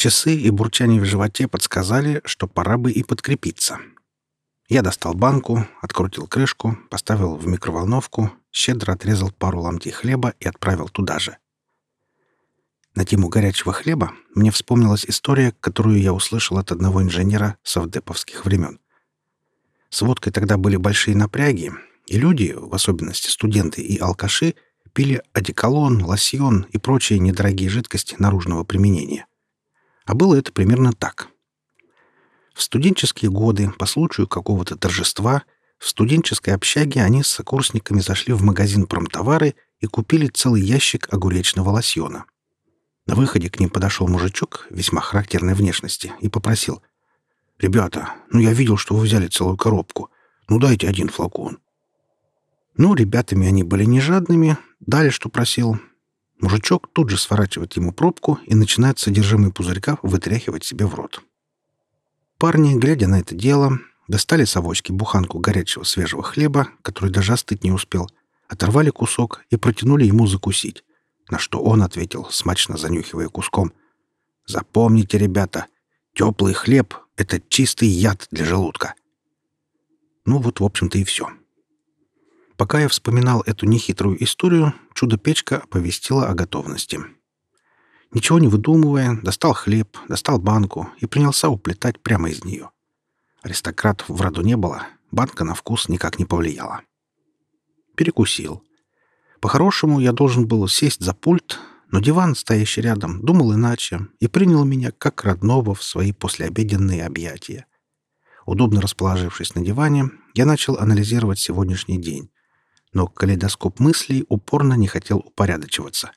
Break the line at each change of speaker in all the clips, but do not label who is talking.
Часы и бурчание в животе подсказали, что пора бы и подкрепиться. Я достал банку, открутил крышку, поставил в микроволновку, щедро отрезал пару ломтей хлеба и отправил туда же. На тему горячего хлеба мне вспомнилась история, которую я услышал от одного инженера совдеповских времен. С водкой тогда были большие напряги, и люди, в особенности студенты и алкаши, пили одеколон, лосьон и прочие недорогие жидкости наружного применения. А было это примерно так. В студенческие годы, по случаю какого-то торжества, в студенческой общаге они с сокурсниками зашли в магазин промтовары и купили целый ящик огуречного лосьона. На выходе к ним подошел мужичок весьма характерной внешности и попросил: «Ребята, я видел, что вы взяли целую коробку. Дайте один флакон». Ребятами они были не жадными, дали, что просил. Мужичок тут же сворачивает ему пробку и начинает содержимое пузырька вытряхивать себе в рот. Парни, глядя на это дело, достали с авоськи буханку горячего свежего хлеба, который даже остыть не успел, оторвали кусок и протянули ему закусить, на что он ответил, смачно занюхивая куском: «Запомните, ребята, теплый хлеб — это чистый яд для желудка». В общем-то, и все. Пока я вспоминал эту нехитрую историю, чудо-печка оповестила о готовности. Ничего не выдумывая, достал хлеб, достал банку и принялся уплетать прямо из нее. Аристократов в роду не было, банка на вкус никак не повлияла. Перекусил. По-хорошему, я должен был сесть за пульт, но диван, стоящий рядом, думал иначе и принял меня как родного в свои послеобеденные объятия. Удобно расположившись на диване, я начал анализировать сегодняшний день, но калейдоскоп мыслей упорно не хотел упорядочиваться.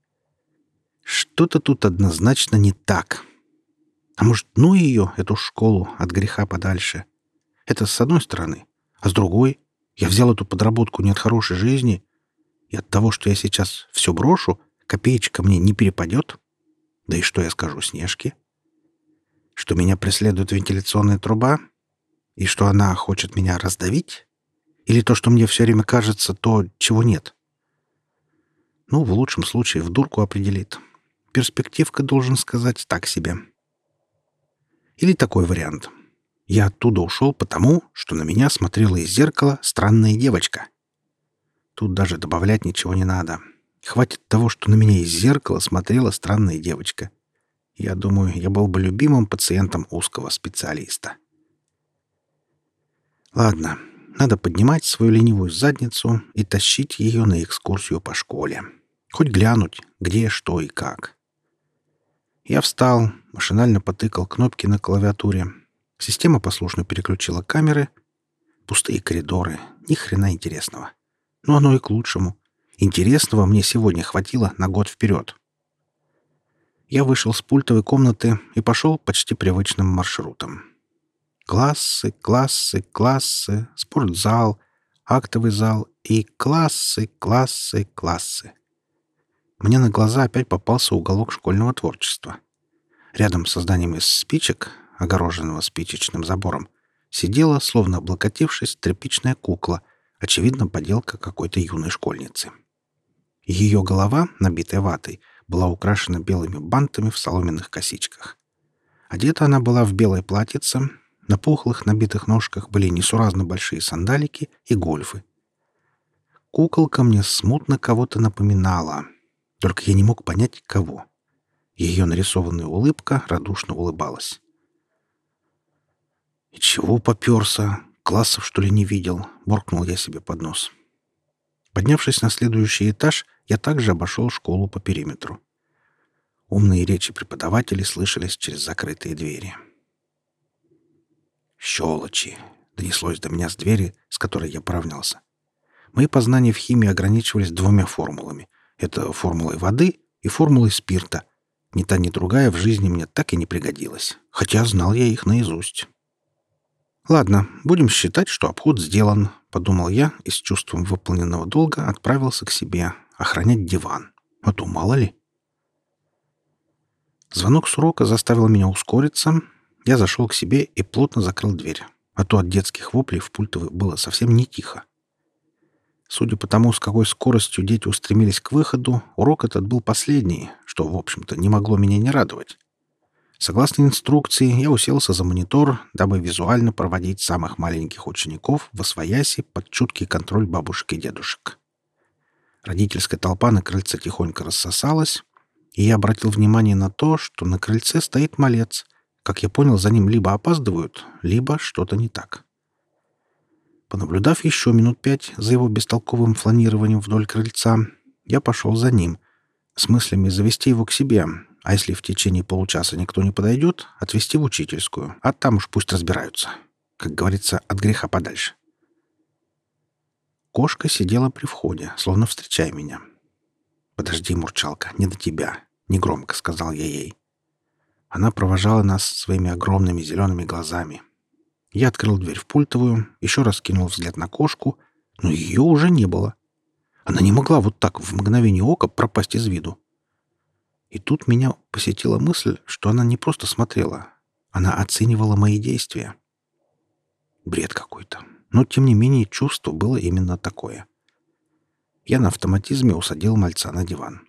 Что-то тут однозначно не так. А может, ее, эту школу, от греха подальше? Это с одной стороны. А с другой, я взял эту подработку не от хорошей жизни, и от того, что я сейчас все брошу, копеечка мне не перепадет. Да и что я скажу Снежке? Что меня преследует вентиляционная труба? И что она хочет меня раздавить? Или то, что мне все время кажется, то, чего нет? В лучшем случае в дурку определит. Перспективка, должен сказать, так себе. Или такой вариант. Я оттуда ушел потому, что на меня смотрела из зеркала странная девочка. Тут даже добавлять ничего не надо. Хватит того, что на меня из зеркала смотрела странная девочка. Я думаю, я был бы любимым пациентом узкого специалиста. Ладно, надо поднимать свою ленивую задницу и тащить ее на экскурсию по школе. Хоть глянуть, где, что и как. Я встал, машинально потыкал кнопки на клавиатуре. Система послушно переключила камеры. Пустые коридоры. Ни хрена интересного. Оно и к лучшему. Интересного мне сегодня хватило на год вперед. Я вышел с пультовой комнаты и пошел почти привычным маршрутом. Классы, классы, классы, спортзал, актовый зал и классы, классы, классы. Мне на глаза опять попался уголок школьного творчества. Рядом с зданием из спичек, огороженного спичечным забором, сидела, словно облокотившись, тряпичная кукла, очевидно, поделка какой-то юной школьницы. Ее голова, набитая ватой, была украшена белыми бантами в соломенных косичках. Одета она была в белое платьице, на пухлых набитых ножках были несуразно большие сандалики и гольфы. Куколка мне смутно кого-то напоминала, только я не мог понять, кого. Ее нарисованная улыбка радушно улыбалась. «И чего попёрся? Классов, что ли, не видел?» — буркнул я себе под нос. Поднявшись на следующий этаж, я также обошел школу по периметру. Умные речи преподавателей слышались через закрытые двери. «Щелочи!» — донеслось до меня с двери, с которой я поравнялся. Мои познания в химии ограничивались двумя формулами. Это формулой воды и формулой спирта. Ни та, ни другая в жизни мне так и не пригодилась, хотя знал я их наизусть. «Ладно, будем считать, что обход сделан», — подумал я и с чувством выполненного долга отправился к себе охранять диван. А то мало ли. Звонок с урока заставил меня ускориться. Я зашел к себе и плотно закрыл дверь, а то от детских воплей в пультовой было совсем не тихо. Судя по тому, с какой скоростью дети устремились к выходу, урок этот был последний, что, в общем-то, не могло меня не радовать. Согласно инструкции, я уселся за монитор, дабы визуально проводить самых маленьких учеников восвояси под чуткий контроль бабушек и дедушек. Родительская толпа на крыльце тихонько рассосалась, и я обратил внимание на то, что на крыльце стоит малец. Как я понял, за ним либо опаздывают, либо что-то не так. Понаблюдав еще минут 5 за его бестолковым фланированием вдоль крыльца, я пошел за ним, с мыслями завести его к себе, а если в течение получаса никто не подойдет, отвезти в учительскую, а там уж пусть разбираются. Как говорится, от греха подальше. Кошка сидела при входе, словно встречая меня. «Подожди, Мурчалка, не до тебя», — негромко сказал я ей. Она провожала нас своими огромными зелеными глазами. Я открыл дверь в пультовую, еще раз кинул взгляд на кошку, но ее уже не было. Она не могла вот так в мгновение ока пропасть из виду. И тут меня посетила мысль, что она не просто смотрела, она оценивала мои действия. Бред какой-то. Но, тем не менее, чувство было именно такое. Я на автоматизме усадил мальца на диван.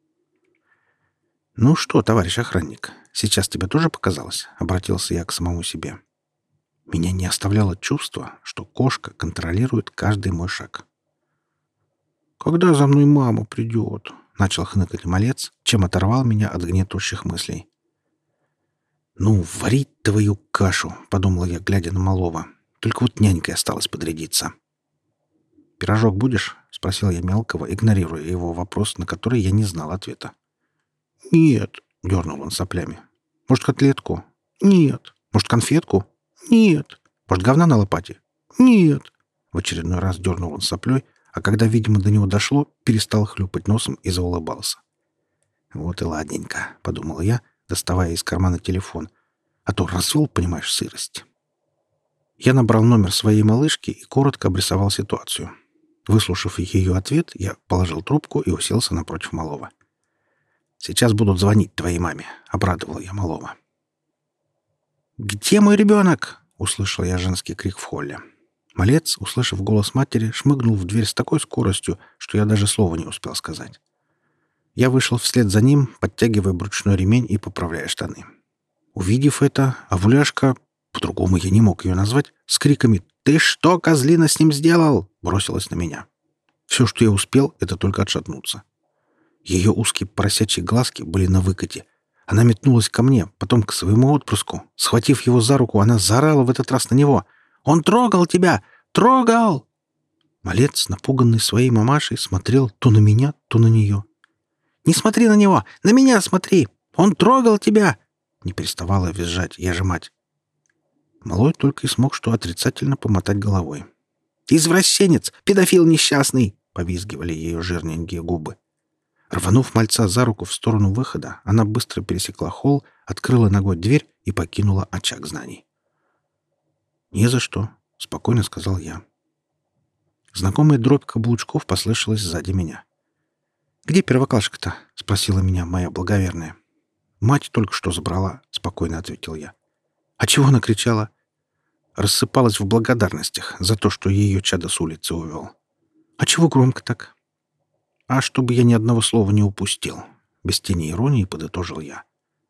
«Ну что, товарищ охранник, сейчас тебе тоже показалось?» — обратился я к самому себе. Меня не оставляло чувство, что кошка контролирует каждый мой шаг. «Когда за мной мама придет?» — начал хныкать малец, чем оторвал меня от гнетущих мыслей. «Ну, варить твою кашу!» — подумал я, глядя на малого. «Только вот нянькой осталось подрядиться». «Пирожок будешь?» — спросил я мелкого, игнорируя его вопрос, на который я не знал ответа. «Нет», — дернул он соплями. «Может, котлетку?» «Нет». «Может, конфетку?» «Нет». «Может, говна на лопате?» «Нет». В очередной раз дернул он соплей, а когда, видимо, до него дошло, перестал хлюпать носом и заулыбался. «Вот и ладненько», — подумал я, доставая из кармана телефон. «А то развел, понимаешь, сырость». Я набрал номер своей малышки и коротко обрисовал ситуацию. Выслушав ее ответ, я положил трубку и уселся напротив малого. «Сейчас будут звонить твоей маме», — обрадовал я малого. «Где мой ребенок?» — услышал я женский крик в холле. Малец, услышав голос матери, шмыгнул в дверь с такой скоростью, что я даже слова не успел сказать. Я вышел вслед за ним, подтягивая брючной ремень и поправляя штаны. Увидев это, Авуляшка, по-другому я не мог ее назвать, с криками «Ты что, козлина, с ним сделал?» бросилась на меня. Все, что я успел, это только отшатнуться. Ее узкие поросячьи глазки были на выкате. Она метнулась ко мне, потом к своему отпрыску. Схватив его за руку, она заорала в этот раз на него. «Он трогал тебя! Трогал!» Малец, напуганный своей мамашей, смотрел то на меня, то на нее. «Не смотри на него! На меня смотри! Он трогал тебя!» Не переставала визжать я же мать. Малой только и смог что отрицательно помотать головой. «Извращенец! Педофил несчастный!» — повизгивали ее жирненькие губы. Рванув мальца за руку в сторону выхода, она быстро пересекла холл, открыла ногой дверь и покинула очаг знаний. «Не за что», — спокойно сказал я. Знакомая дробь каблучков послышалась сзади меня. «Где первоклашка-то?» — спросила меня моя благоверная. «Мать только что забрала», — спокойно ответил я. «А чего она кричала?» Рассыпалась в благодарностях за то, что ее чадо с улицы увел. «А чего громко так?» «А чтобы я ни одного слова не упустил», — без тени иронии подытожил я.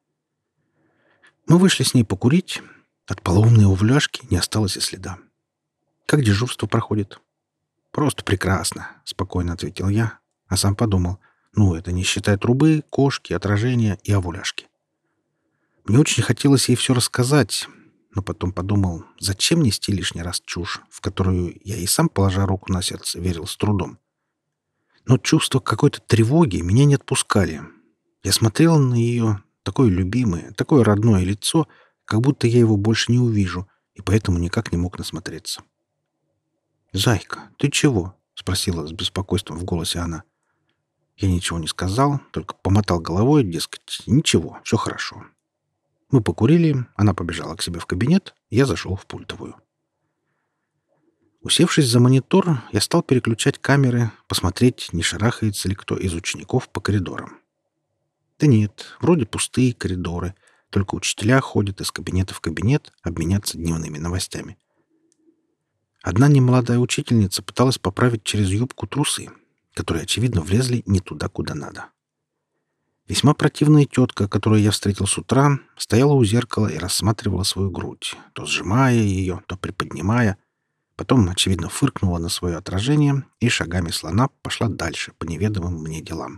Мы вышли с ней покурить. От полоумной увляшки не осталось и следа. «Как дежурство проходит?» «Просто прекрасно», — спокойно ответил я, а сам подумал, это не считая трубы, кошки, отражения и овуляшки. Мне очень хотелось ей все рассказать, но потом подумал, зачем нести лишний раз чушь, в которую я и сам, положа руку на сердце, верил с трудом. Но чувство какой-то тревоги меня не отпускали. Я смотрел на ее такое любимое, такое родное лицо, как будто я его больше не увижу, и поэтому никак не мог насмотреться. «Зайка, ты чего?» — спросила с беспокойством в голосе она. Я ничего не сказал, только помотал головой, дескать, ничего, все хорошо. Мы покурили, она побежала к себе в кабинет, я зашел в пультовую. Усевшись за монитор, я стал переключать камеры, посмотреть, не шарахается ли кто из учеников по коридорам. Да нет, вроде пустые коридоры, только учителя ходят из кабинета в кабинет обменяться дневными новостями. Одна немолодая учительница пыталась поправить через юбку трусы, которые, очевидно, влезли не туда, куда надо. Весьма противная тетка, которую я встретил с утра, стояла у зеркала и рассматривала свою грудь, то сжимая ее, то приподнимая. Потом, очевидно, фыркнула на свое отражение и шагами слона пошла дальше по неведомым мне делам.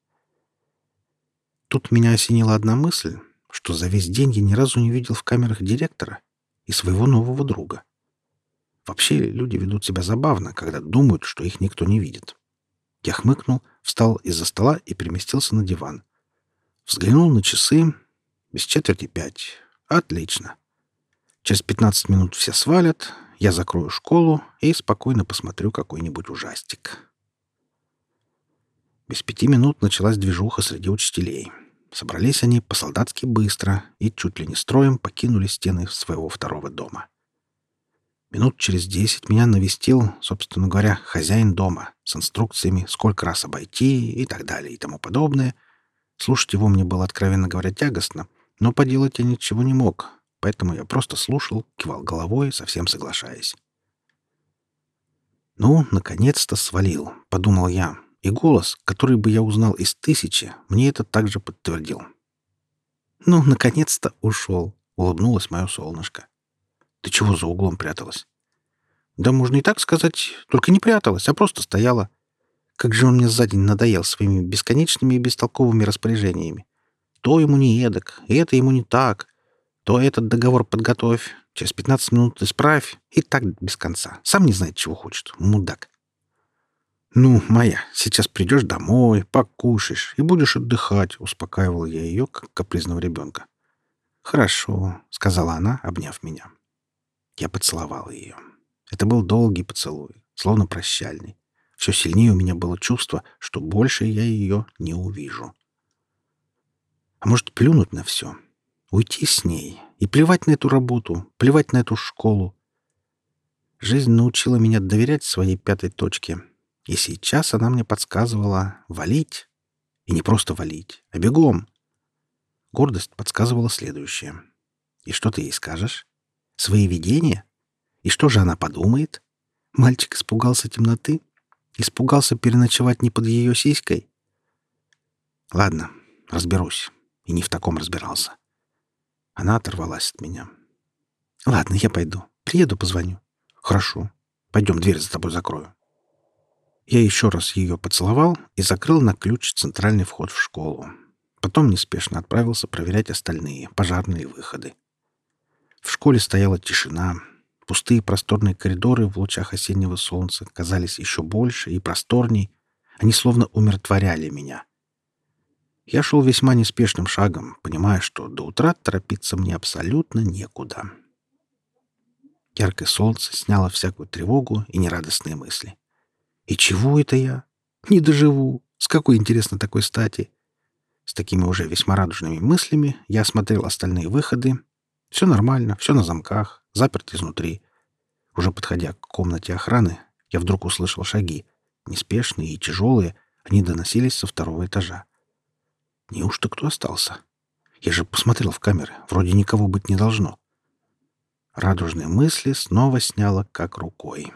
Тут меня осенила одна мысль, что за весь день я ни разу не видел в камерах директора и своего нового друга. Вообще люди ведут себя забавно, когда думают, что их никто не видит. Я хмыкнул, встал из-за стола и переместился на диван. Взглянул на часы. Без четверти 5. Отлично. Через 15 минут все свалят, я закрою школу и спокойно посмотрю какой-нибудь ужастик. Без 5 минут началась движуха среди учителей. Собрались они по-солдатски быстро и чуть ли не строем покинули стены своего второго дома. Минут через 10 меня навестил, собственно говоря, хозяин дома с инструкциями, сколько раз обойти и так далее и тому подобное. Слушать его мне было, откровенно говоря, тягостно, но поделать я ничего не мог, поэтому я просто слушал, кивал головой, совсем соглашаясь. «Ну, наконец-то свалил», — подумал я, и голос, который бы я узнал из 1000, мне это также подтвердил. «Ну, наконец-то ушел», — улыбнулось мое солнышко. «Ты чего за углом пряталась?» «Да можно и так сказать, только не пряталась, а просто стояла. Как же он мне за день надоел своими бесконечными и бестолковыми распоряжениями. То ему не эдак, и это ему не так. То этот договор подготовь, через 15 минут исправь, и так без конца. Сам не знает, чего хочет, мудак. «Ну, Майя, сейчас придешь домой, покушаешь и будешь отдыхать», — успокаивал я ее, как капризного ребенка. «Хорошо», — сказала она, обняв меня. Я поцеловал ее. Это был долгий поцелуй, словно прощальный. Все сильнее у меня было чувство, что больше я ее не увижу. А может, плюнуть на все? Уйти с ней и плевать на эту работу, плевать на эту школу. Жизнь научила меня доверять своей пятой точке, и сейчас она мне подсказывала валить. И не просто валить, а бегом. Гордость подсказывала следующее. И что ты ей скажешь? Свои видения? И что же она подумает? Мальчик испугался темноты? Испугался переночевать не под ее сиськой? Ладно, разберусь. И не в таком разбирался. Она оторвалась от меня. Ладно, я пойду. Приеду, позвоню. Хорошо. Пойдем, дверь за тобой закрою. Я еще раз ее поцеловал и закрыл на ключ центральный вход в школу. Потом неспешно отправился проверять остальные пожарные выходы. В школе стояла тишина. Пустые просторные коридоры в лучах осеннего солнца казались еще больше и просторней. Они словно умиротворяли меня. Я шел весьма неспешным шагом, понимая, что до утра торопиться мне абсолютно некуда. Яркое солнце сняло всякую тревогу и нерадостные мысли. И чего это я? Не доживу. С какой, интересно, такой стати? С такими уже весьма радужными мыслями я осмотрел остальные выходы. Все нормально, все на замках, заперт изнутри. Уже подходя к комнате охраны, я вдруг услышал шаги. Неспешные и тяжелые, они доносились со второго этажа. Неужто кто остался? Я же посмотрел в камеры, вроде никого быть не должно. Радужные мысли снова сняло как рукой.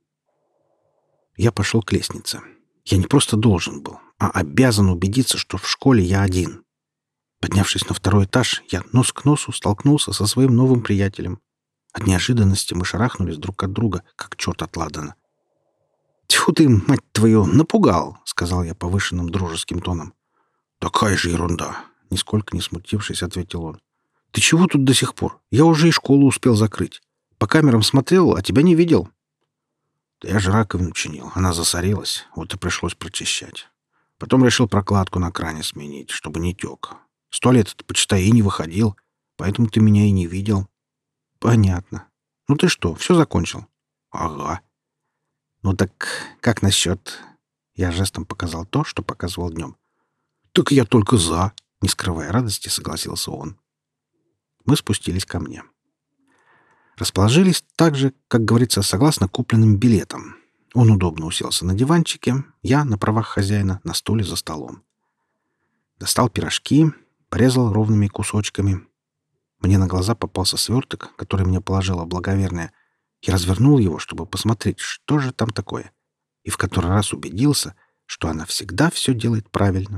Я пошел к лестнице. Я не просто должен был, а обязан убедиться, что в школе я один. Поднявшись на второй этаж, я нос к носу столкнулся со своим новым приятелем. От неожиданности мы шарахнулись друг от друга, как черт от ладана. «Тьфу ты, мать твою, напугал!» — сказал я повышенным дружеским тоном. «Такая же ерунда!» — нисколько не смутившись, ответил он. «Ты чего тут до сих пор? Я уже и школу успел закрыть. По камерам смотрел, а тебя не видел». «Да я же раковину чинил, она засорилась, вот и пришлось прочищать. Потом решил прокладку на кране сменить, чтобы не тек. С туалета-то, почитай, и не выходил, поэтому ты меня и не видел». «Понятно. Ну ты что, все закончил?» «Ага». «Ну так как насчет...» Я жестом показал то, что показывал днем. «Так я только за», — не скрывая радости, согласился он. Мы спустились ко мне. Расположились так же, как говорится, согласно купленным билетам. Он удобно уселся на диванчике, я, на правах хозяина, на стуле за столом. Достал пирожки, порезал ровными кусочками. Мне на глаза попался сверток, который мне положила благоверная. Я развернул его, чтобы посмотреть, что же там такое, и в который раз убедился, что она всегда все делает правильно.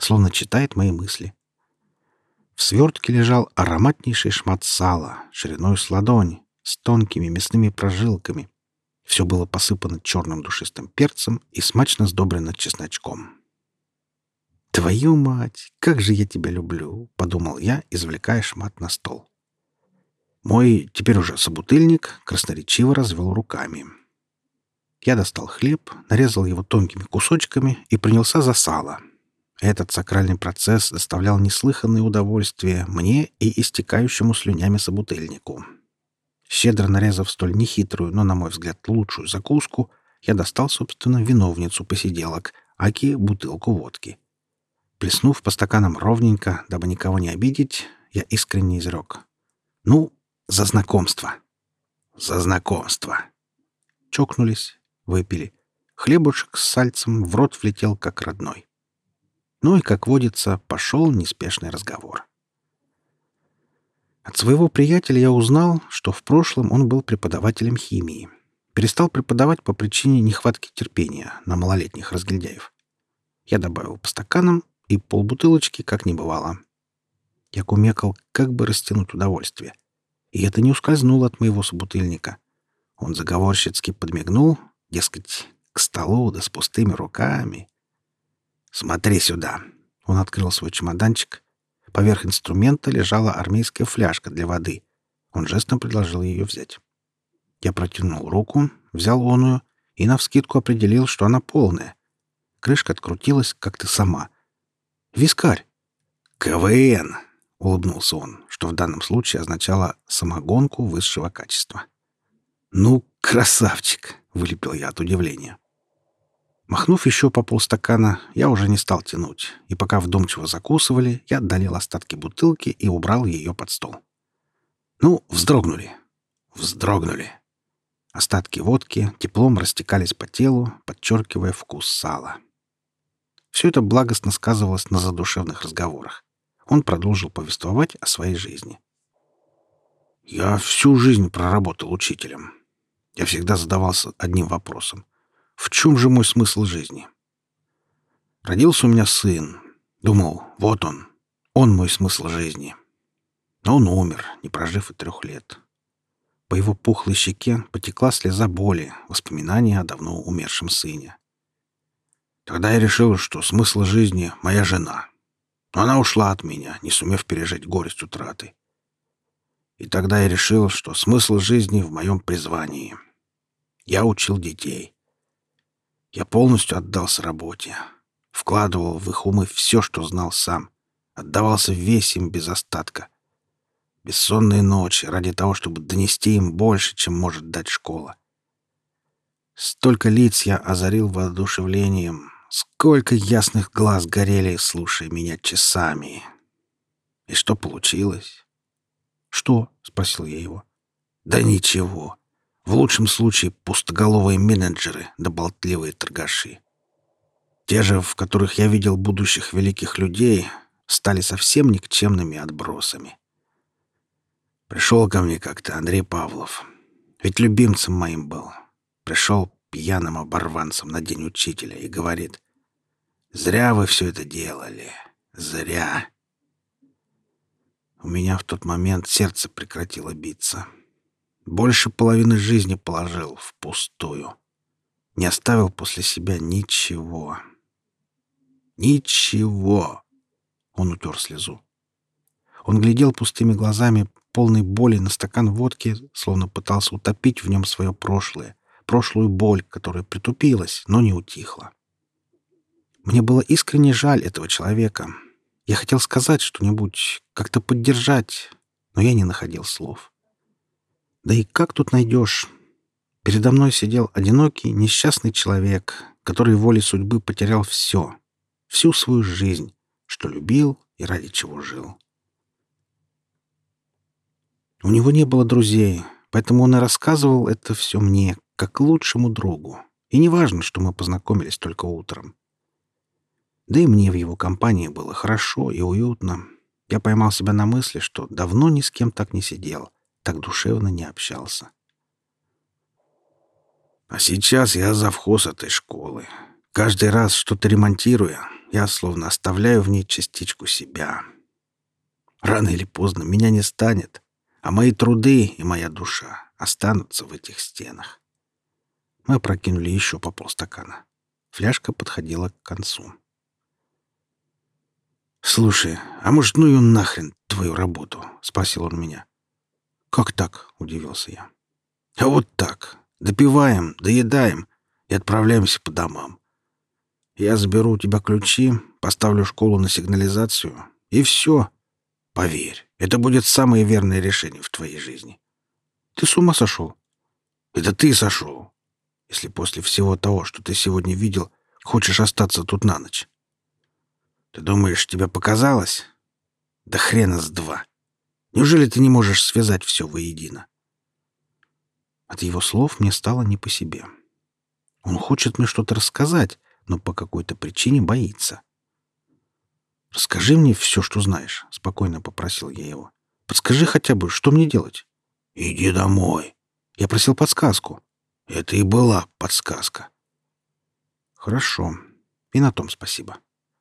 словно читает мои мысли. В свертке лежал ароматнейший шмат сала, шириной с ладонь, с тонкими мясными прожилками. Все было посыпано черным душистым перцем и смачно сдобрено чесночком. «Твою мать, как же я тебя люблю!» — подумал я, извлекая шмат на стол. Мой, теперь уже собутыльник, красноречиво развел руками. Я достал хлеб, нарезал его тонкими кусочками и принялся за сало. Этот сакральный процесс доставлял неслыханное удовольствие мне и истекающему слюнями собутыльнику. Щедро нарезав столь нехитрую, но, на мой взгляд, лучшую закуску, я достал, собственно, виновницу посиделок, аки бутылку водки. Плеснув по стаканам ровненько, дабы никого не обидеть, я искренне изрек: «Ну, за знакомство!» «За знакомство!» Чокнулись, выпили. Хлебушек с сальцем в рот влетел как родной. Ну и, как водится, пошел неспешный разговор. От своего приятеля я узнал, что в прошлом он был преподавателем химии. Перестал преподавать по причине нехватки терпения на малолетних разгильдяев. Я добавил по стаканам, и полбутылочки как не бывало. Я кумекал, как бы растянуть удовольствие. И это не ускользнуло от моего собутыльника. Он заговорщицки подмигнул, дескать, к столу да с пустыми руками. «Смотри сюда!» Он открыл свой чемоданчик. Поверх инструмента лежала армейская фляжка для воды. Он жестом предложил ее взять. Я протянул руку, взял оную и навскидку определил, что она полная. Крышка открутилась как-то сама. «Вискарь!» «КВН!» — улыбнулся он, что в данном случае означало самогонку высшего качества. «Ну, красавчик!» — вылепил я от удивления. Махнув еще по полстакана, я уже не стал тянуть, и пока вдумчиво закусывали, я долил остатки бутылки и убрал ее под стол. Ну, вздрогнули. Вздрогнули. Остатки водки теплом растекались по телу, подчеркивая вкус сала. Все это благостно сказывалось на задушевных разговорах. Он продолжил повествовать о своей жизни. «Я всю жизнь проработал учителем. Я всегда задавался одним вопросом. В чем же мой смысл жизни? Родился у меня сын. Думал, вот он мой смысл жизни. Но он умер, не прожив и 3 лет. По его пухлой щеке потекла слеза боли, воспоминания о давно умершем сыне. Тогда я решил, что смысл жизни — моя жена. Но она ушла от меня, не сумев пережить горесть утраты. И тогда я решил, что смысл жизни в моем призвании. Я учил детей. Я полностью отдался работе, вкладывал в их умы все, что знал сам, отдавался весь им без остатка. Бессонные ночи ради того, чтобы донести им больше, чем может дать школа. Столько лиц я озарил воодушевлением, сколько ясных глаз горели, слушая меня часами. И что получилось? «Что?» — спросил я его. «Да ничего. В лучшем случае пустоголовые менеджеры да болтливые торгаши. Те же, в которых я видел будущих великих людей, стали совсем никчемными отбросами. Пришел ко мне как-то Андрей Павлов. Ведь любимцем моим был. Пришел пьяным оборванцем на день учителя и говорит: «Зря вы все это делали. Зря». У меня в тот момент сердце прекратило биться. Больше половины жизни положил впустую. Не оставил после себя ничего. Ничего. Он утер слезу. Он глядел пустыми глазами, полной боли, на стакан водки, словно пытался утопить в нем свое прошлое, прошлую боль, которая притупилась, но не утихла. Мне было искренне жаль этого человека. Я хотел сказать что-нибудь, как-то поддержать, но я не находил слов. Да и как тут найдешь? Передо мной сидел одинокий, несчастный человек, который волей судьбы потерял все, всю свою жизнь, что любил и ради чего жил. У него не было друзей, поэтому он и рассказывал это все мне, как лучшему другу. И не важно, что мы познакомились только утром. Да и мне в его компании было хорошо и уютно. Я поймал себя на мысли, что давно ни с кем так не сидел, так душевно не общался. А сейчас я завхоз этой школы. Каждый раз, что-то ремонтируя, я словно оставляю в ней частичку себя. Рано или поздно меня не станет, а мои труды и моя душа останутся в этих стенах. Мы опрокинули еще по полстакана. Фляжка подходила к концу. «Слушай, а может, ну ее нахрен, твою работу?» — спросил он меня. «Как так?» — удивился я. «А вот так. Допиваем, доедаем и отправляемся по домам. Я заберу у тебя ключи, поставлю школу на сигнализацию, и все. Поверь, это будет самое верное решение в твоей жизни. Ты с ума сошел? Это ты сошел, если после всего того, что ты сегодня видел, хочешь остаться тут на ночь. Ты думаешь, тебе показалось? Да хрена с два. Неужели ты не можешь связать все воедино?» От его слов мне стало не по себе. Он хочет мне что-то рассказать, но по какой-то причине боится. «Расскажи мне все, что знаешь», — спокойно попросил я его. «Подскажи хотя бы, что мне делать?» «Иди домой». Я просил подсказку. Это и была подсказка. «Хорошо. И на том спасибо».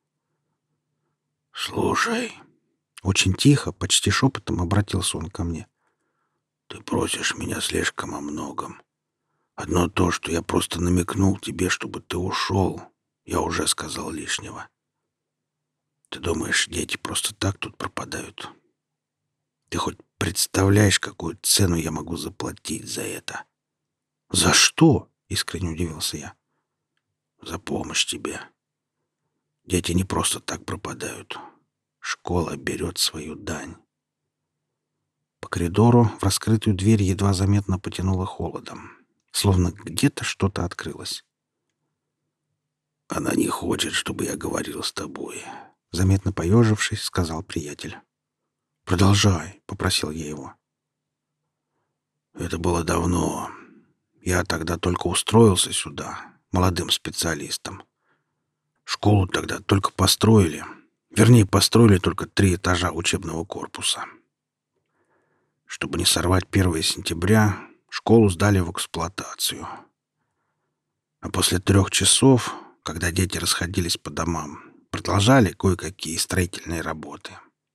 «Слушай»,
— очень тихо, почти шепотом обратился он ко мне.
«ты просишь меня слишком о многом. Одно то, что я просто намекнул тебе, чтобы ты ушел, я уже сказал лишнего. Ты думаешь, дети просто так тут пропадают? Ты хоть представляешь, какую цену я могу заплатить за это?»
«За что?» — искренне удивился я.
«За помощь тебе. Дети не просто так пропадают. Школа берет свою дань».
По коридору в раскрытую дверь едва заметно потянуло холодом, словно где-то что-то открылось.
«Она не хочет, чтобы я говорил с тобой»,
— заметно поежившись, сказал приятель. «Продолжай», — попросил я его.
«Это было давно. Я тогда только устроился сюда, молодым специалистом. Школу тогда только построили. Вернее, построили только 3 этажа учебного корпуса. Чтобы не сорвать 1 сентября, школу сдали в эксплуатацию. А после 3 часов, когда дети расходились по домам, продолжали кое-какие строительные работы.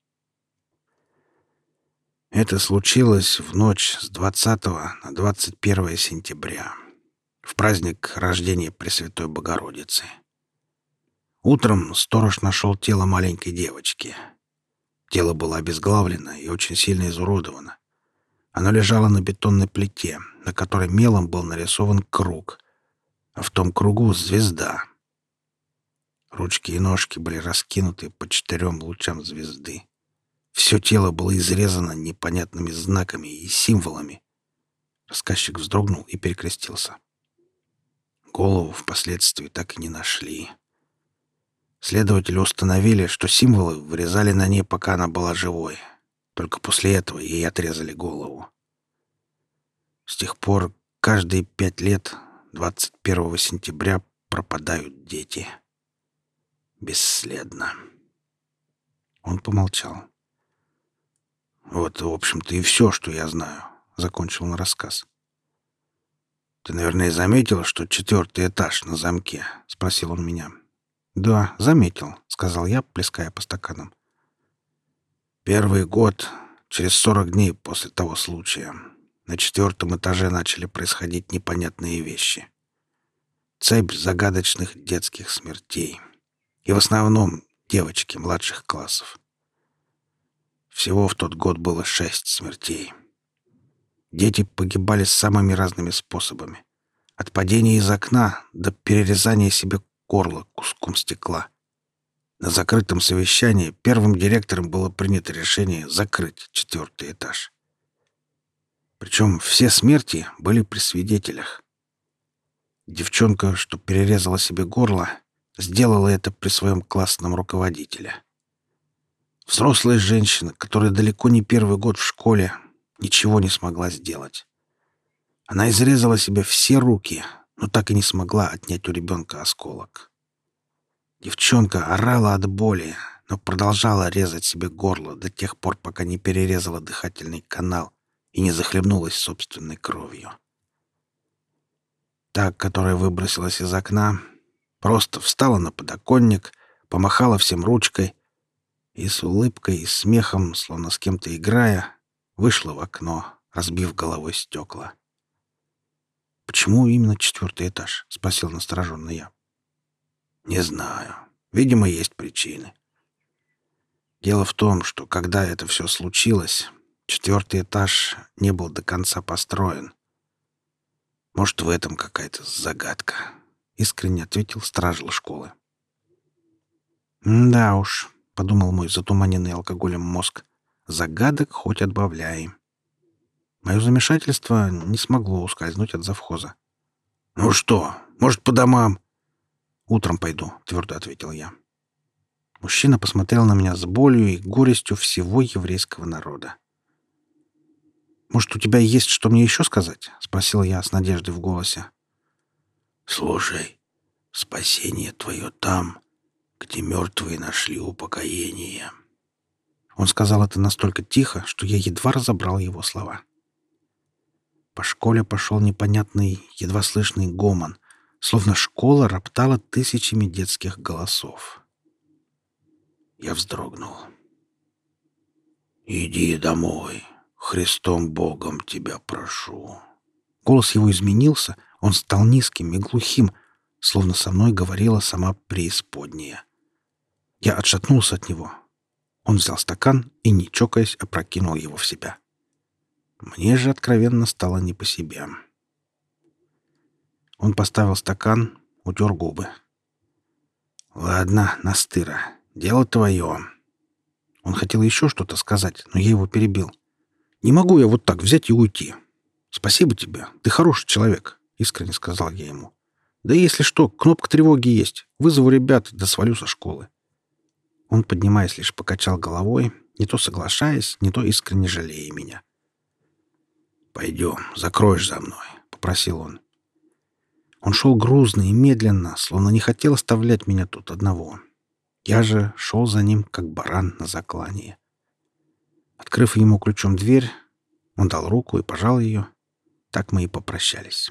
Это случилось в ночь с 20 на 21 сентября, в праздник рождения Пресвятой Богородицы. Утром сторож нашел тело маленькой девочки. Тело было обезглавлено и очень сильно изуродовано. Оно лежало на бетонной плите, на которой мелом был нарисован круг, а в том кругу звезда. Ручки и ножки были раскинуты по 4 лучам звезды. Все тело было изрезано непонятными знаками и символами. Рассказчик вздрогнул и перекрестился. Голову впоследствии так и не нашли. Следователи установили, что символы вырезали на ней, пока она была живой. Только после этого ей отрезали голову. С тех пор каждые 5 лет, 21 сентября, пропадают дети. Бесследно. Он помолчал. «Вот, в общем-то, и все, что я знаю», — закончил он рассказ. «Ты, наверное, заметила, что 4-й этаж на замке?» — спросил он меня. «Да, заметил», — сказал я, плеская по стаканам. «Первый год, через 40 дней после того случая, на 4-м этаже начали происходить непонятные вещи. Цепь загадочных детских смертей. И в основном девочки младших классов. Всего в тот год было 6 смертей. Дети погибали самыми разными способами. От падения из окна до перерезания себе горла куском стекла. На закрытом совещании первым директором было принято решение закрыть 4-й этаж. Причем все смерти были при свидетелях. Девчонка, что перерезала себе горло, сделала это при своем классном руководителе. Взрослая женщина, которая далеко не 1-й год в школе, ничего не смогла сделать. Она изрезала себе все руки, но так и не смогла отнять у ребенка осколок. Девчонка орала от боли, но продолжала резать себе горло до тех пор, пока не перерезала дыхательный канал и не захлебнулась собственной кровью. Та, которая выбросилась из окна, Просто встала на подоконник, помахала всем ручкой и с улыбкой и смехом, словно с кем-то играя, вышла в окно, разбив головой стекла. «Почему именно 4-й этаж?» — спросил настороженно я. «Не знаю. Видимо, есть причины. Дело в том, что когда это все случилось, 4-й этаж не был до конца построен. Может, в этом какая-то загадка», — искренне ответил стражил школы. «Да уж», — подумал мой затуманенный алкоголем мозг, — «загадок хоть отбавляй». Мое замешательство не смогло ускользнуть от завхоза. «Ну что, может, по домам?» «Утром пойду», — твердо ответил я. Мужчина посмотрел на меня с болью и горестью всего еврейского народа. «Может, у тебя есть что мне еще сказать?» — спросил я с надеждой в голосе.
«Слушай, спасение твое там, где мертвые нашли упокоение».
Он сказал это настолько тихо, что я едва разобрал его слова. По школе пошел непонятный, едва слышный гомон, словно школа роптала тысячами детских голосов.
Я вздрогнул. «Иди домой, Христом Богом тебя прошу».
Голос его изменился, он стал низким и глухим, словно со мной говорила сама преисподняя. Я отшатнулся от него. Он взял стакан и, не чокаясь, опрокинул его в себя. Мне же откровенно стало не по себе. Он поставил стакан, утер губы. «Ладно, настыра, дело твое». Он хотел еще что-то сказать, но я его перебил. «Не могу я вот так взять и уйти. Спасибо тебе, ты хороший человек», — искренне сказал я ему. «Да если что, кнопка тревоги есть. Вызову ребят, да свалю со школы». Он, поднимаясь, лишь покачал головой, не то соглашаясь, не то искренне жалея меня.
«Пойдем, закроешь за мной», — попросил он.
Он шел грузно и медленно, словно не хотел оставлять меня тут одного. Я же шел за ним, как баран на заклание. Открыв ему ключом дверь, он дал руку и пожал ее. Так мы и попрощались.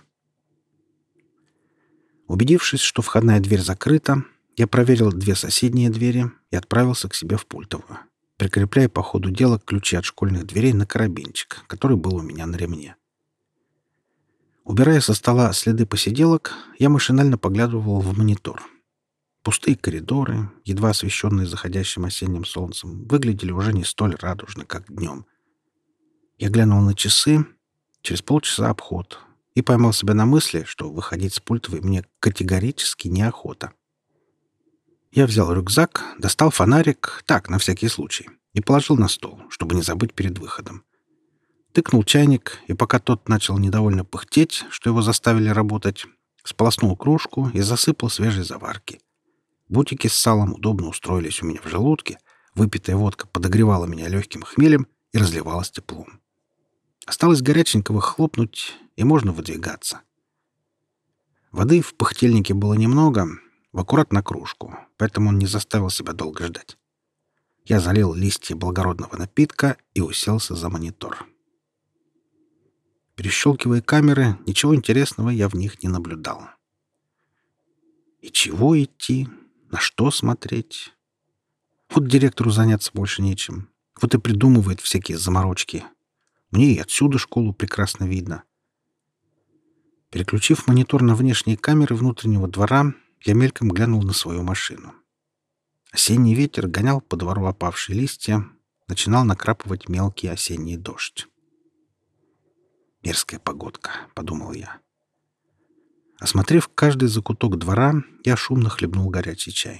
Убедившись, что входная дверь закрыта, я проверил 2 соседние двери и отправился к себе в пультовую, прикрепляя по ходу дела ключи от школьных дверей на карабинчик, который был у меня на ремне. Убирая со стола следы посиделок, я машинально поглядывал в монитор. Пустые коридоры, едва освещенные заходящим осенним солнцем, выглядели уже не столь радужно, как днем. Я глянул на часы, через полчаса обход, и поймал себя на мысли, что выходить с пультовой мне категорически неохота. Я взял рюкзак, достал фонарик, так, на всякий случай, и положил на стол, чтобы не забыть перед выходом. Тыкнул чайник, и пока тот начал недовольно пыхтеть, что его заставили работать, сполоснул кружку и засыпал свежей заварки. Бутики с салом удобно устроились у меня в желудке, выпитая водка подогревала меня легким хмелем и разливалась теплом. Осталось горяченького хлопнуть, и можно выдвигаться. Воды в пыхтельнике было немного, в аккурат на кружку, поэтому он не заставил себя долго ждать. Я залил листья благородного напитка и уселся за монитор. Перещелкивая камеры, ничего интересного я в них не наблюдал. И чего идти? На что смотреть? Вот директору заняться больше нечем. Вот и придумывает всякие заморочки. Мне и отсюда школу прекрасно видно. Переключив монитор на внешние камеры внутреннего двора, я мельком глянул на свою машину. Осенний ветер гонял по двору опавшие листья, начинал накрапывать мелкий осенний дождь. «Мерзкая погодка», — подумал я. Осмотрев каждый закуток двора, я шумно хлебнул горячий чай.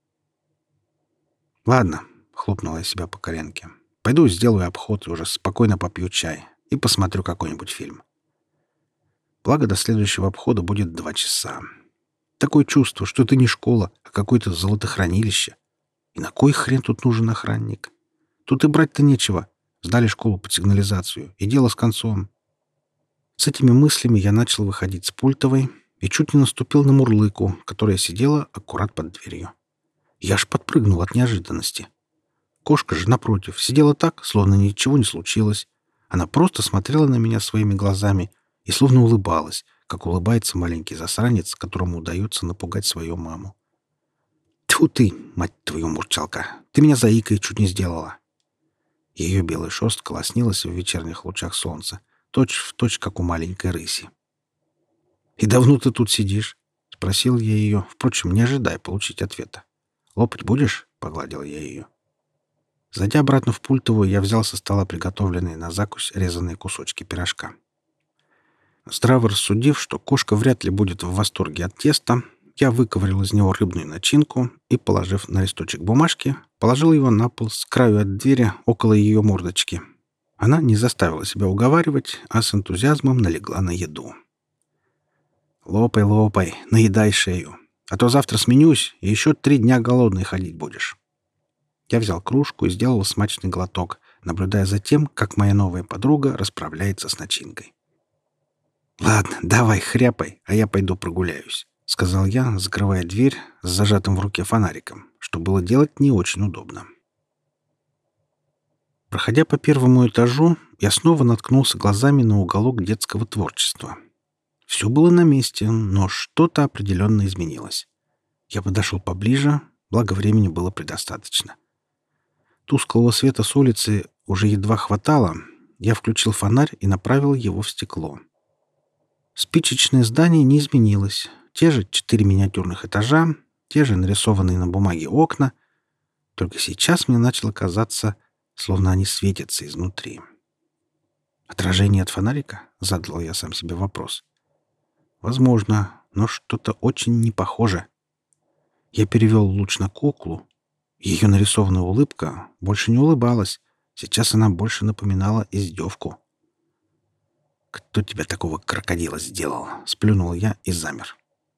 «Ладно», — хлопнула я себя по коленке. «Пойду сделаю обход и уже спокойно попью чай и посмотрю какой-нибудь фильм. Благо, до следующего обхода будет 2 часа. Такое чувство, что это не школа, а какое-то золотохранилище. И на кой хрен тут нужен охранник? Тут и брать-то нечего. Сдали школу под сигнализацию, и дело с концом». С этими мыслями я начал выходить с пультовой и чуть не наступил на Мурлыку, которая сидела аккурат под дверью. Я аж подпрыгнул от неожиданности. Кошка же, напротив, сидела так, словно ничего не случилось. Она просто смотрела на меня своими глазами и словно улыбалась,
как улыбается маленький засранец, которому удается напугать свою маму. «Тьфу ты, мать твою, мурчалка! Ты меня заикой чуть не сделала!» Ее белая шерстка лоснилась в вечерних лучах солнца, точь-в-точь, как у маленькой рыси. «И давно ты тут сидишь?» — спросил я ее, впрочем, не ожидая получить ответа. «Лопать будешь?» — погладил я ее. Зайдя обратно в пультовую, я взял со стола приготовленные на закусь резаные кусочки пирожка. Здраво рассудив, что кошка вряд ли будет в восторге от теста, я выковырял из него рыбную начинку и, положив на листочек бумажки, положил его на пол с краю от двери около ее мордочки. Она не заставила себя уговаривать, а с энтузиазмом налегла на еду. «Лопай, лопай, наедай шею, а то завтра сменюсь, и еще 3 дня голодный ходить будешь». Я взял кружку и сделал смачный глоток, наблюдая за тем, как моя новая подруга расправляется с начинкой. «Ладно, давай, хряпай, а я пойду прогуляюсь», — сказал я, закрывая дверь с зажатым в руке фонариком, что было делать не очень удобно. Проходя по первому этажу, я снова наткнулся глазами на уголок детского творчества. Все было на месте, но что-то определенно изменилось. Я подошел поближе, благо времени было предостаточно. Тусклого света с улицы уже едва хватало. Я включил фонарь и направил его в стекло. Спичечное здание не изменилось. Те же 4 миниатюрных этажа, те же нарисованные на бумаге окна. Только сейчас мне начало казаться, словно они светятся изнутри. «Отражение от фонарика?» — задал я сам себе вопрос. «Возможно, но что-то очень не похоже». Я перевел луч на куклу. Ее нарисованная улыбка больше не улыбалась. Сейчас она больше напоминала издевку. «Кто тебя такого крокодила сделал?» — сплюнул я и замер.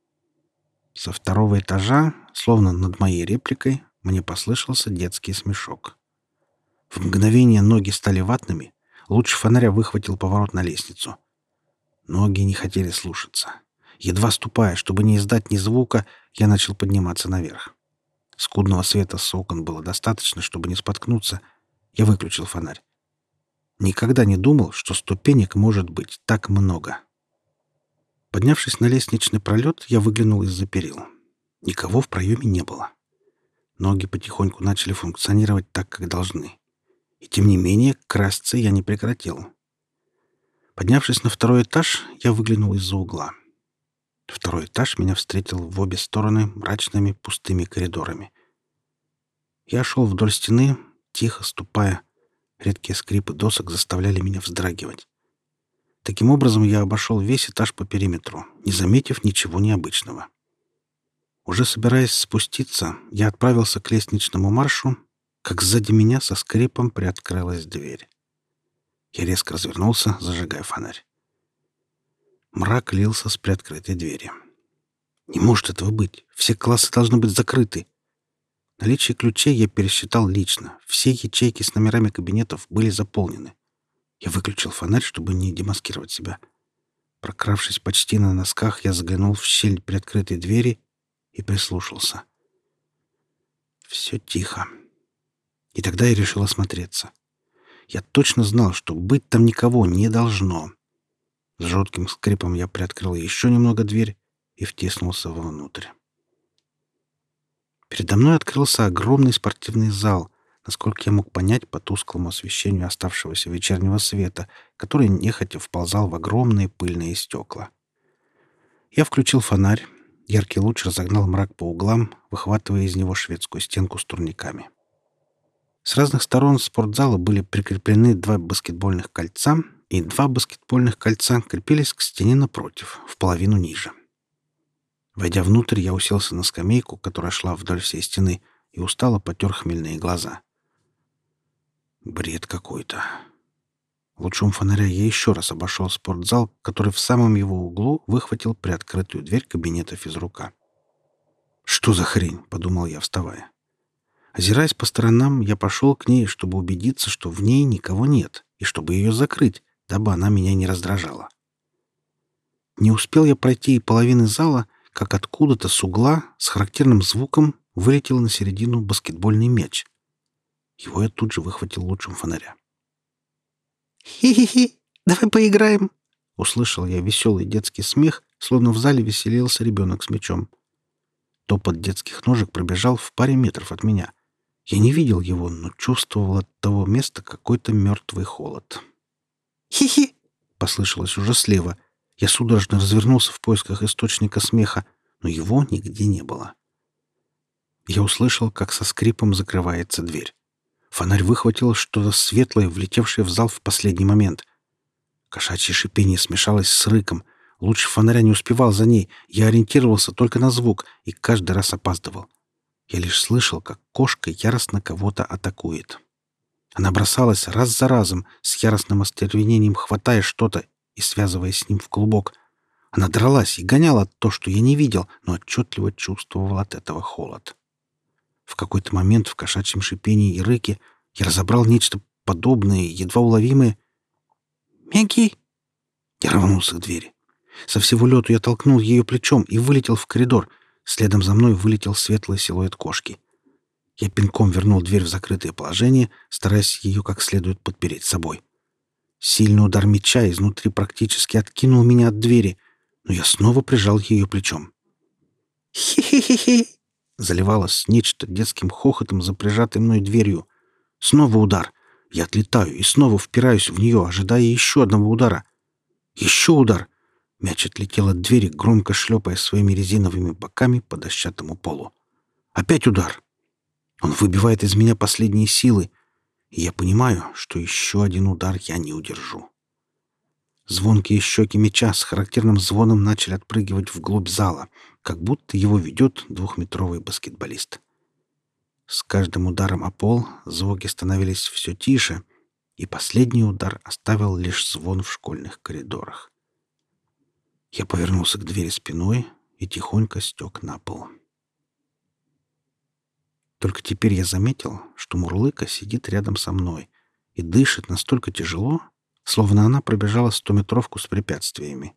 Со 2-го этажа, словно над моей репликой, мне послышался детский смешок. В мгновение ноги стали ватными, луч фонаря выхватил поворот на лестницу. Ноги не хотели слушаться. Едва ступая, чтобы не издать ни звука, я начал подниматься наверх. Скудного света с окон было достаточно, чтобы не споткнуться. Я выключил фонарь. Никогда не думал, что ступенек может быть так много. Поднявшись на лестничный пролет, я выглянул из-за перил. Никого в проеме не было. Ноги потихоньку начали функционировать так, как должны. И тем не менее, красться я не прекратил. Поднявшись на 2-й этаж, я выглянул из-за угла. 2-й этаж меня встретил в обе стороны мрачными пустыми коридорами. Я шел вдоль стены, тихо ступая. Редкие скрипы досок заставляли меня вздрагивать. Таким образом, я обошел весь этаж по периметру, не заметив ничего необычного. Уже собираясь спуститься, я отправился к лестничному маршу, как сзади меня со скрипом приоткрылась дверь. Я резко развернулся, зажигая фонарь. Мрак лился с приоткрытой двери. Не может этого быть. Все классы должны быть закрыты. Наличие ключей я пересчитал лично. Все ячейки с номерами кабинетов были заполнены. Я выключил фонарь, чтобы не демаскировать себя. Прокравшись почти на носках, я заглянул в щель приоткрытой двери и прислушался. Все тихо. И тогда я решил осмотреться. Я точно знал, что быть там никого не должно. С жутким скрипом я приоткрыл еще немного дверь и втиснулся вовнутрь. Передо мной открылся огромный спортивный зал, насколько я мог понять по тусклому освещению оставшегося вечернего света, который нехотя вползал в огромные пыльные стекла. Я включил фонарь. Яркий луч разогнал мрак по углам, выхватывая из него шведскую стенку с турниками. С разных сторон спортзала были прикреплены 2 баскетбольных кольца, и 2 баскетбольных кольца крепились к стене напротив, в половину ниже. Войдя внутрь, я уселся на скамейку, которая шла вдоль всей стены, и устало потер хмельные глаза. Бред какой-то. Лучом фонаря я еще раз обошел спортзал, который в самом его углу выхватил приоткрытую дверь кабинета физрука. «Что за хрень?» — подумал я, вставая. Озираясь по сторонам, я пошел к ней, чтобы убедиться, что в ней никого нет, и чтобы ее закрыть, дабы она меня не раздражала. Не успел я пройти и половины зала, как откуда-то с угла с характерным звуком вылетел на середину баскетбольный мяч. Его я тут же выхватил лучом фонаря. «Хи-хи-хи! Давай поиграем!» Услышал я веселый детский смех, словно в зале веселился ребенок с мячом. Топот детских ножек пробежал в паре метров от меня. Я не видел его, но чувствовал от того места какой-то мертвый холод. «Хи-хи!» — послышалось уже слева. Я судорожно развернулся в поисках источника смеха, но его нигде не было. Я услышал, как со скрипом закрывается дверь. Фонарь выхватил что-то светлое, влетевшее в зал в последний момент. Кошачье шипение смешалось с рыком. Луч фонаря не успевал за ней. Я ориентировался только на звук и каждый раз опаздывал. Я лишь слышал, как кошка яростно кого-то атакует. Она бросалась раз за разом, с яростным остервенением хватая что-то и связываясь с ним в клубок. Она дралась и гоняла то, что я не видел, но отчетливо чувствовал от этого холод. В какой-то момент в кошачьем шипении и рыке я разобрал нечто подобное, едва уловимое. «Мегги!» Я рванулся к двери. Со всего лету я толкнул ее плечом и вылетел в коридор. Следом за мной вылетел светлый силуэт кошки. Я пинком вернул дверь в закрытое положение, стараясь ее как следует подпереть собой. Сильный удар меча изнутри практически откинул меня от двери, но я снова прижал ее плечом. «Хи-хи-хи-хи!» Заливалось нечто детским хохотом за прижатой мной дверью. Снова удар. Я отлетаю и снова впираюсь в нее, ожидая еще одного удара. Еще удар. Мяч отлетел от двери, громко шлепая своими резиновыми боками по дощатому полу. Опять удар. Он выбивает из меня последние силы, и я понимаю, что еще один удар я не удержу. Звонкие щеки мяча с характерным звоном начали отпрыгивать вглубь зала, как будто его ведет двухметровый баскетболист. С каждым ударом о пол звуки становились все тише, и последний удар оставил лишь звон в школьных коридорах. Я повернулся к двери спиной и тихонько стек на пол. Только теперь я заметил, что Мурлыка сидит рядом со мной и дышит настолько тяжело, словно она пробежала 100-метровку с препятствиями.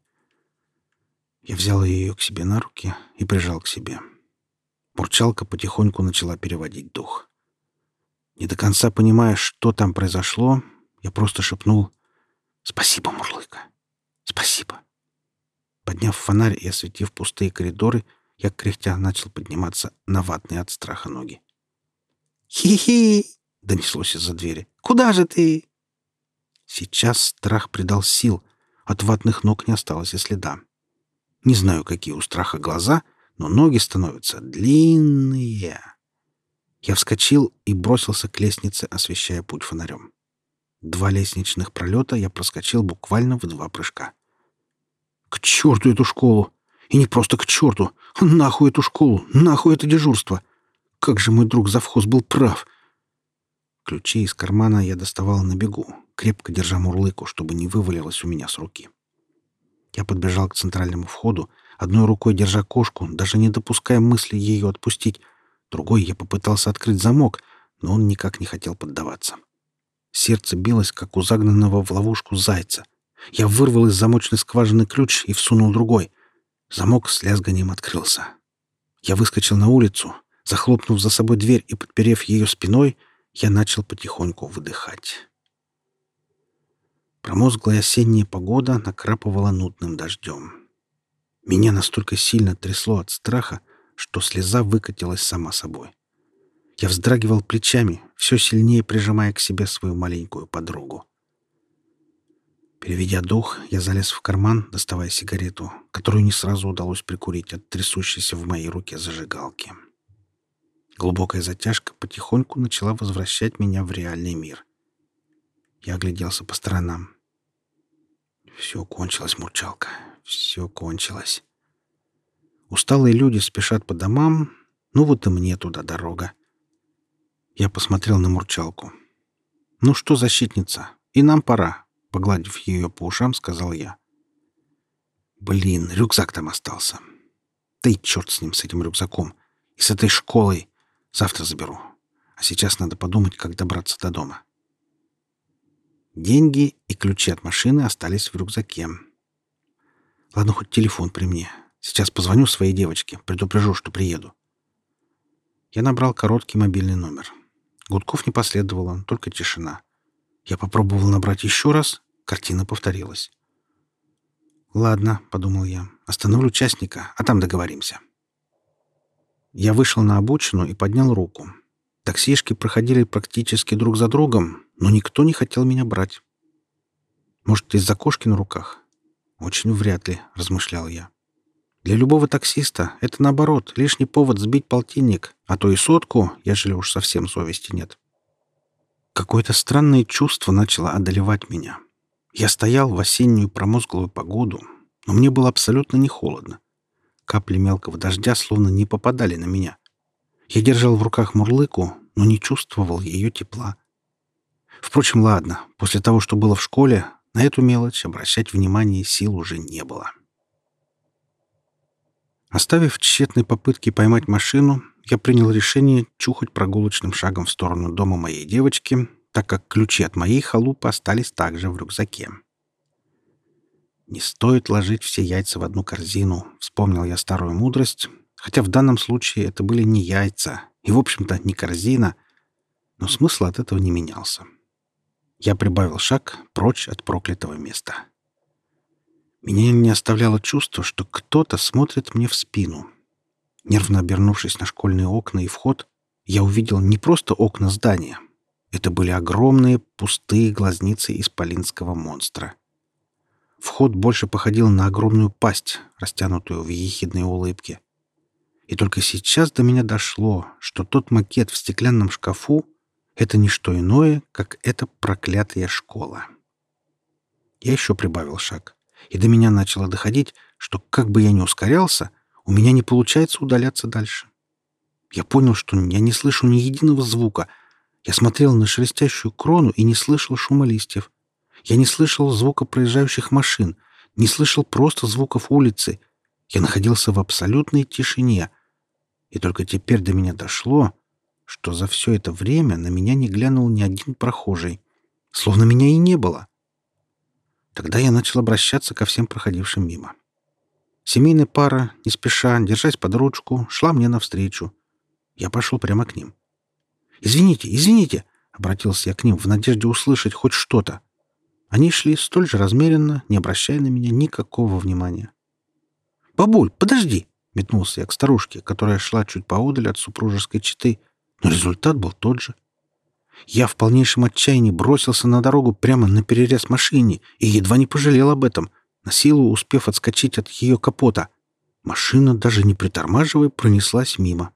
Я взял ее к себе на руки и прижал к себе. Мурчалка потихоньку начала переводить дух. Не до конца понимая, что там произошло, я просто шепнул: «Спасибо, Мурлыка, спасибо». Подняв фонарь и осветив пустые коридоры, я кряхтя начал подниматься на ватные от страха ноги. «Хи-хи!» — донеслось из-за двери. «Куда же ты?» Сейчас страх придал сил. От ватных ног не осталось и следа. Не знаю, какие у страха глаза, но ноги становятся длинные. Я вскочил и бросился к лестнице, освещая путь фонарем. 2 лестничных пролета я проскочил буквально в 2 прыжка. К черту эту школу! И не просто к черту! Нахуй эту школу! Нахуй это дежурство! Как же мой друг завхоз был прав! Ключи из кармана я доставал на бегу, крепко держа Мурлыку, чтобы не вывалилось у меня с руки. Я подбежал к центральному входу, одной рукой держа кошку, даже не допуская мысли ее отпустить. Другой я попытался открыть замок, но он никак не хотел поддаваться. Сердце билось, как у загнанного в ловушку зайца. Я вырвал из замочной скважины ключ и всунул другой. Замок с лязганием открылся. Я выскочил на улицу. Захлопнув за собой дверь и подперев ее спиной, я начал потихоньку выдыхать. Промозглая осенняя погода накрапывала нудным дождем. Меня настолько сильно трясло от страха, что слеза выкатилась сама собой. Я вздрагивал плечами, все сильнее прижимая к себе свою маленькую подругу. Переведя дух, я залез в карман, доставая сигарету, которую не сразу удалось прикурить от трясущейся в моей руке зажигалки. Глубокая затяжка потихоньку начала возвращать меня в реальный мир. Я огляделся по сторонам. Все кончилось, Мурчалка, все кончилось. Усталые люди спешат по домам, ну вот и мне туда дорога. Я посмотрел на Мурчалку. «Ну что, защитница, и нам пора», — погладив ее по ушам, сказал я. «Блин, рюкзак там остался. Да и черт с ним, с этим рюкзаком. И с этой школой. Завтра заберу. А сейчас надо подумать, как добраться до дома». Деньги и ключи от машины остались в рюкзаке. Ладно, хоть телефон при мне. Сейчас позвоню своей девочке, предупрежу, что приеду. Я набрал короткий мобильный номер. Гудков не последовало, только тишина. Я попробовал набрать еще раз, картина повторилась. «Ладно», — подумал я, — «остановлю частника, а там договоримся». Я вышел на обочину и поднял руку. Таксишки проходили практически друг за другом, но никто не хотел меня брать. Может, из-за кошки на руках? Очень вряд ли, размышлял я. Для любого таксиста это, наоборот, лишний повод сбить полтинник, а то и сотку, ежели уж совсем совести нет. Какое-то странное чувство начало одолевать меня. Я стоял в осеннюю промозглую погоду, но мне было абсолютно не холодно. Капли мелкого дождя словно не попадали на меня. Я держал в руках мурлыку, но не чувствовал ее тепла. Впрочем, ладно, после того, что было в школе, на эту мелочь обращать внимание сил уже не было. Оставив тщетные попытки поймать машину, я принял решение чухать прогулочным шагом в сторону дома моей девочки, так как ключи от моей халупы остались также в рюкзаке. «Не стоит ложить все яйца в одну корзину», — вспомнил я старую мудрость, хотя в данном случае это были не яйца и, в общем-то, не корзина, но смысл от этого не менялся. Я прибавил шаг прочь от проклятого места. Меня не оставляло чувство, что кто-то смотрит мне в спину. Нервно обернувшись на школьные окна и вход, я увидел не просто окна здания. Это были огромные пустые глазницы исполинского монстра. Вход больше походил на огромную пасть, растянутую в ехидной улыбке. И только сейчас до меня дошло, что тот макет в стеклянном шкафу — это не что иное, как эта проклятая школа. Я еще прибавил шаг, и до меня начало доходить, что как бы я ни ускорялся, у меня не получается удаляться дальше. Я понял, что я не слышу ни единого звука. Я смотрел на шелестящую крону и не слышал шума листьев. Я не слышал звука проезжающих машин, не слышал просто звуков улицы. Я находился в абсолютной тишине. И только теперь до меня дошло, что за все это время на меня не глянул ни один прохожий. Словно меня и не было. Тогда я начал обращаться ко всем проходившим мимо. Семейная пара, не спеша, держась под ручку, шла мне навстречу. Я пошел прямо к ним. «Извините, извините!» — обратился я к ним в надежде услышать хоть что-то. Они шли столь же размеренно, не обращая на меня никакого внимания. «Бабуль, подожди!» — метнулся я к старушке, которая шла чуть поодаль от супружеской четы, но результат был тот же. Я в полнейшем отчаянии бросился на дорогу прямо на перерез машине и едва не пожалел об этом, на силу успев отскочить от ее капота. Машина, даже не притормаживая, пронеслась мимо.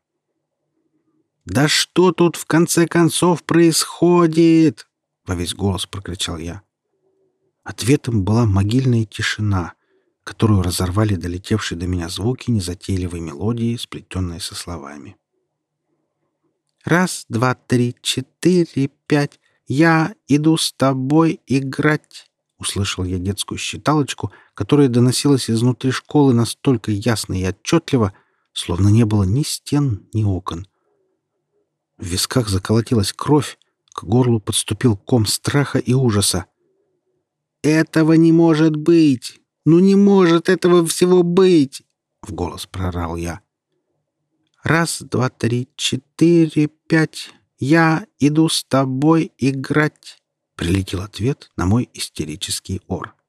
«Да что тут в конце концов происходит?» — во весь голос прокричал я. Ответом была могильная тишина, которую разорвали долетевшие до меня звуки незатейливой мелодии, сплетенные со словами. «Раз, два, три, четыре, пять. Я иду с тобой играть». Услышал я детскую считалочку, которая доносилась изнутри школы настолько ясно и отчетливо, словно не было ни стен, ни окон. В висках заколотилась кровь, к горлу подступил ком страха и ужаса. «Этого не может быть! Ну не может этого всего быть!» — в голос прорал я. «Раз, два, три, четыре, пять. Я иду с тобой играть», — прилетел ответ на мой истерический ор.